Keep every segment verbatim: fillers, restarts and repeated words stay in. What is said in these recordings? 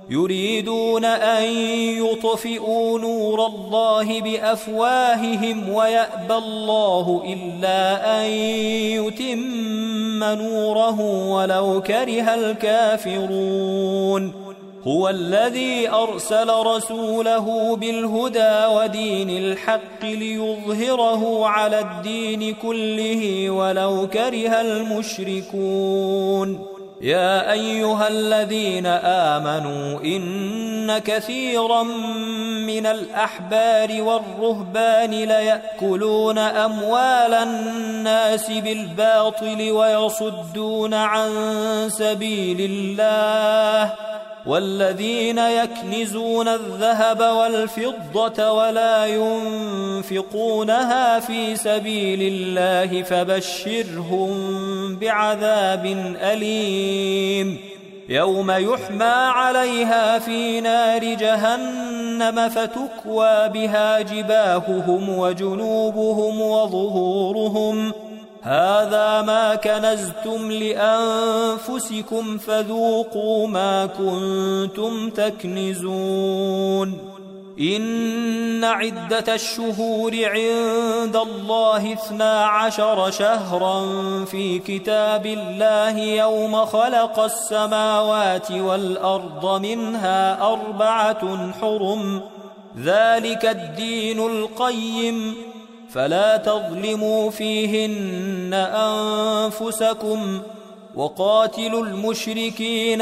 يريدون أن يطفئوا نور الله بأفواههم ويأبى الله إلا أن يتم نوره ولو كره الكافرون هو الذي أرسل رسوله بالهدى ودين الحق ليظهره على الدين كله ولو كره المشركون يا أيها الذين آمنوا إن كثيرا من الأحبار والرهبان ليأكلون أموال الناس بالباطل ويصدون عن سبيل الله والذين يكنزون الذهب والفضة ولا ينفقونها في سبيل الله فبشرهم بعذاب أليم يوم يحمى عليها في نار جهنم فتكوى بها جباههم وجنوبهم وظهورهم هذا ما كنزتم لأنفسكم فذوقوا ما كنتم تكنزون إن عدة الشهور عند الله اثنا عشر شهرا في كتاب الله يوم خلق السماوات والأرض منها أربعة حرم ذلك الدين القيم فلا تظلموا فيهن أنفسكم وقاتلوا المشركين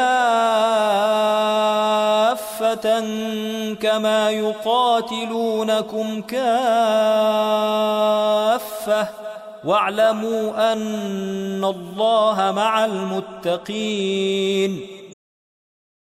كافة كما يقاتلونكم كافة واعلموا أن الله مع المتقين